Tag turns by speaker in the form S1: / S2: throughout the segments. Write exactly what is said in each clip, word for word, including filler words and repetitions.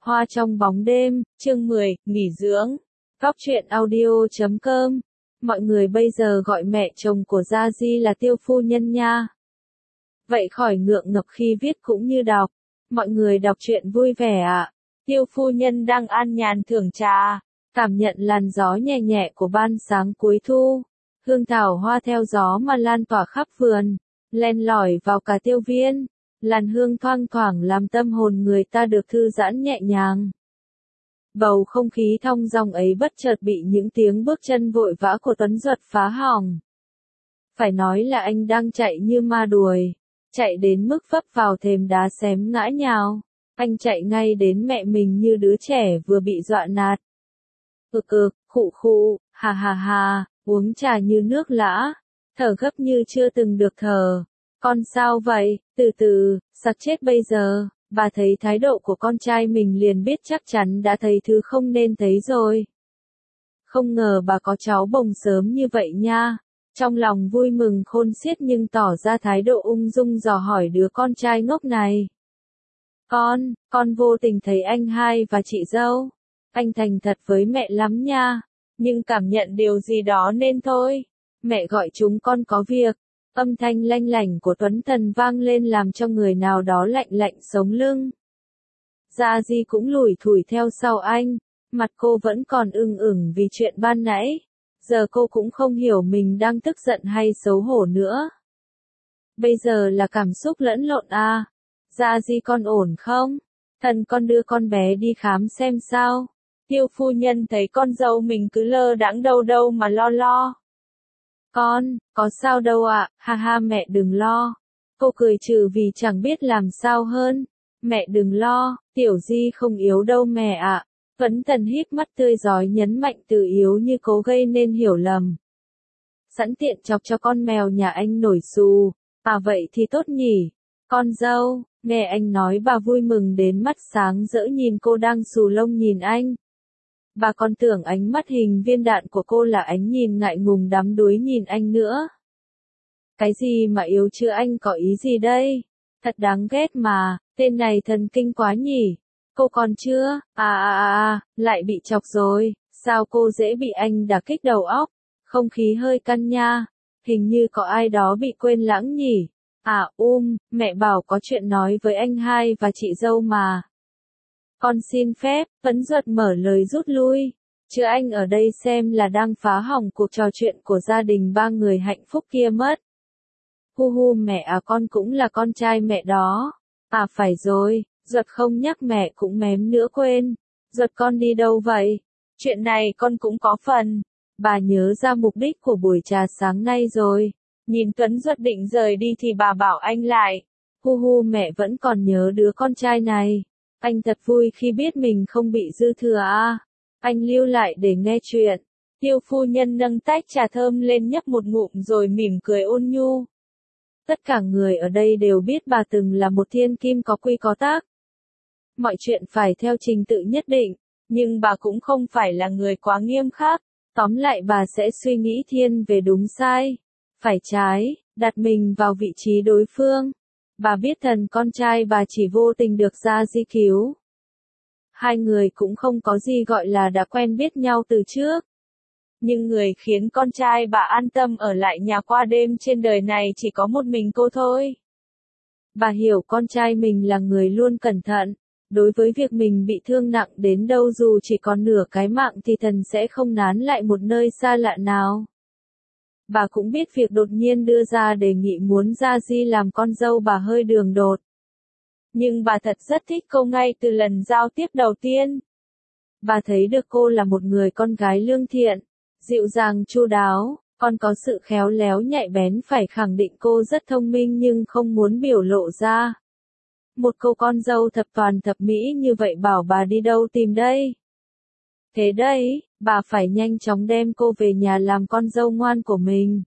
S1: Hoa trong bóng đêm, chương mười, nghỉ dưỡng. Góc truyện audio chấm com. Mọi người bây giờ gọi mẹ chồng của Gia Di là Tiêu phu nhân nha. Vậy khỏi ngượng ngập khi viết cũng như đọc. Mọi người đọc truyện vui vẻ ạ. À. Tiêu phu nhân đang an nhàn thưởng trà, cảm nhận làn gió nhẹ nhẹ của ban sáng cuối thu. Hương thảo hoa theo gió mà lan tỏa khắp vườn, len lỏi vào cả tiêu viên. Làn hương thoang thoảng làm tâm hồn người ta được thư giãn nhẹ nhàng. Bầu không khí thong dong ấy bất chợt bị những tiếng bước chân vội vã của Tuấn Duật phá hỏng. Phải nói là anh đang chạy như ma đuổi, chạy đến mức vấp vào thềm đá xém ngã nhào. Anh chạy ngay đến mẹ mình như đứa trẻ vừa bị dọa nạt. Ực ực, khụ khụ, hà hà hà, uống trà như nước lã, thở gấp như chưa từng được thở. Con sao vậy, từ từ, sặc chết bây giờ. Bà thấy thái độ của con trai mình liền biết chắc chắn đã thấy thứ không nên thấy rồi. Không ngờ bà có cháu bồng sớm như vậy nha. Trong lòng vui mừng khôn xiết nhưng tỏ ra thái độ ung dung dò hỏi đứa con trai ngốc này. Con, con vô tình thấy anh hai và chị dâu. Anh thành thật với mẹ lắm nha. Nhưng cảm nhận điều gì đó nên thôi. Mẹ gọi chúng con có việc. Âm thanh lanh lảnh của Tuấn Thần vang lên làm cho người nào đó lạnh lạnh sống lưng. Gia Di cũng lủi thủi theo sau anh, mặt cô vẫn còn ưng ửng vì chuyện ban nãy. Giờ cô cũng không hiểu mình đang tức giận hay xấu hổ nữa. Bây giờ là cảm xúc lẫn lộn à. Gia Di con ổn không? Thần con đưa con bé đi khám xem sao. Tiêu phu nhân thấy con dâu mình cứ lơ đãng đâu đâu mà lo lo. Con, có sao đâu ạ, à? Ha ha mẹ đừng lo. Cô cười trừ vì chẳng biết làm sao hơn. Mẹ đừng lo, Tiểu Di không yếu đâu mẹ ạ. À. Tuấn Thần híp mắt tươi rói nhấn mạnh từ yếu như cố gây nên hiểu lầm. Sẵn tiện chọc cho con mèo nhà anh nổi xù. À vậy thì tốt nhỉ. Con dâu, nghe anh nói bà vui mừng đến mắt sáng rỡ nhìn cô đang xù lông nhìn anh. Bà còn tưởng ánh mắt hình viên đạn của cô là ánh nhìn ngại ngùng đắm đuối nhìn anh nữa. Cái gì mà yếu chứ anh có ý gì đây? Thật đáng ghét mà, tên này thần kinh quá nhỉ. Cô còn chưa? À à à à, lại bị chọc rồi. Sao cô dễ bị anh đả kích đầu óc? Không khí hơi căng nha. Hình như có ai đó bị quên lãng nhỉ. À um, mẹ bảo có chuyện nói với anh hai và chị dâu mà. Con xin phép, Tuấn Duật mở lời rút lui. Chứ anh ở đây xem là đang phá hỏng cuộc trò chuyện của gia đình ba người hạnh phúc kia mất. Hu hu mẹ à con cũng là con trai mẹ đó. À phải rồi, Duật không nhắc mẹ cũng mém nữa quên. Duật con đi đâu vậy? Chuyện này con cũng có phần. Bà nhớ ra mục đích của buổi trà sáng nay rồi. Nhìn Tuấn Duật định rời đi thì bà bảo anh lại. Hu hu mẹ vẫn còn nhớ đứa con trai này. Anh thật vui khi biết mình không bị dư thừa à. Anh lưu lại để nghe chuyện. Tiêu phu nhân nâng tách trà thơm lên nhấp một ngụm rồi mỉm cười ôn nhu. Tất cả người ở đây đều biết bà từng là một thiên kim có quy có tắc. Mọi chuyện phải theo trình tự nhất định, nhưng bà cũng không phải là người quá nghiêm khắc. Tóm lại bà sẽ suy nghĩ thiên về đúng sai, phải trái, đặt mình vào vị trí đối phương. Bà biết thần con trai bà chỉ vô tình được Gia Di cứu. Hai người cũng không có gì gọi là đã quen biết nhau từ trước. Nhưng người khiến con trai bà an tâm ở lại nhà qua đêm trên đời này chỉ có một mình cô thôi. Bà hiểu con trai mình là người luôn cẩn thận. Đối với việc mình bị thương nặng đến đâu dù chỉ còn nửa cái mạng thì thần sẽ không nán lại một nơi xa lạ nào. Bà cũng biết việc đột nhiên đưa ra đề nghị muốn Gia Di làm con dâu bà hơi đường đột. Nhưng bà thật rất thích cô ngay từ lần giao tiếp đầu tiên. Bà thấy được cô là một người con gái lương thiện, dịu dàng chu đáo, còn có sự khéo léo nhạy bén phải khẳng định cô rất thông minh nhưng không muốn biểu lộ ra. Một cô con dâu thập toàn thập mỹ như vậy bảo bà đi đâu tìm đây? Thế đấy, bà phải nhanh chóng đem cô về nhà làm con dâu ngoan của mình.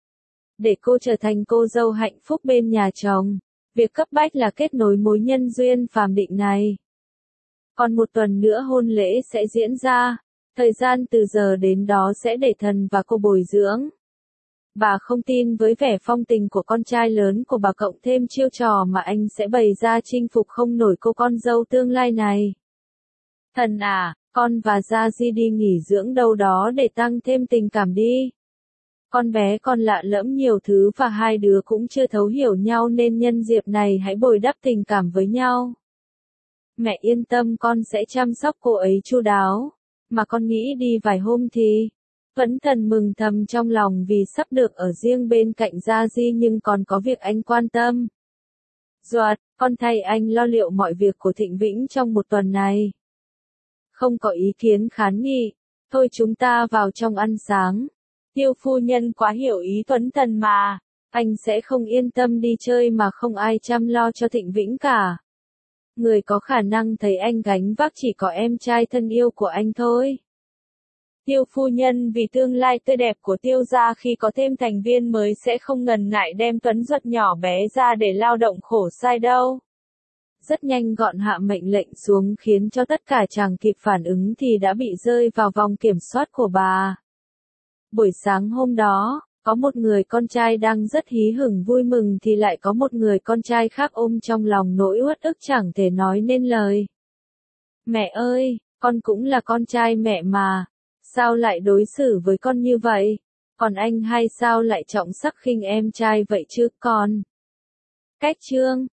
S1: Để cô trở thành cô dâu hạnh phúc bên nhà chồng. Việc cấp bách là kết nối mối nhân duyên phàm định này. Còn một tuần nữa hôn lễ sẽ diễn ra. Thời gian từ giờ đến đó sẽ để thần và cô bồi dưỡng. Bà không tin với vẻ phong tình của con trai lớn của bà cộng thêm chiêu trò mà anh sẽ bày ra chinh phục không nổi cô con dâu tương lai này. Thần à, con và Gia Di đi nghỉ dưỡng đâu đó để tăng thêm tình cảm đi. Con bé còn lạ lẫm nhiều thứ và hai đứa cũng chưa thấu hiểu nhau nên nhân dịp này hãy bồi đắp tình cảm với nhau. Mẹ yên tâm con sẽ chăm sóc cô ấy chu đáo. Mà con nghĩ đi vài hôm thì... Vẫn Thần mừng thầm trong lòng vì sắp được ở riêng bên cạnh Gia Di nhưng còn có việc anh quan tâm. Doạt, con thay anh lo liệu mọi việc của Thịnh Vĩnh trong một tuần này. Không có ý kiến kháng nghị. Thôi chúng ta vào trong ăn sáng. Tiêu phu nhân quá hiểu ý Tuấn Thần mà. Anh sẽ không yên tâm đi chơi mà không ai chăm lo cho Thịnh Vĩnh cả. Người có khả năng thấy anh gánh vác chỉ có em trai thân yêu của anh thôi. Tiêu phu nhân vì tương lai tươi đẹp của Tiêu gia khi có thêm thành viên mới sẽ không ngần ngại đem Tuấn Duật nhỏ bé ra để lao động khổ sai đâu. Rất nhanh gọn hạ mệnh lệnh xuống khiến cho tất cả chàng kịp phản ứng thì đã bị rơi vào vòng kiểm soát của bà. Buổi sáng hôm đó, có một người con trai đang rất hí hửng vui mừng thì lại có một người con trai khác ôm trong lòng nỗi uất ức chẳng thể nói nên lời. Mẹ ơi, con cũng là con trai mẹ mà, sao lại đối xử với con như vậy? Còn anh hay sao lại trọng sắc khinh em trai vậy chứ con? Cách chương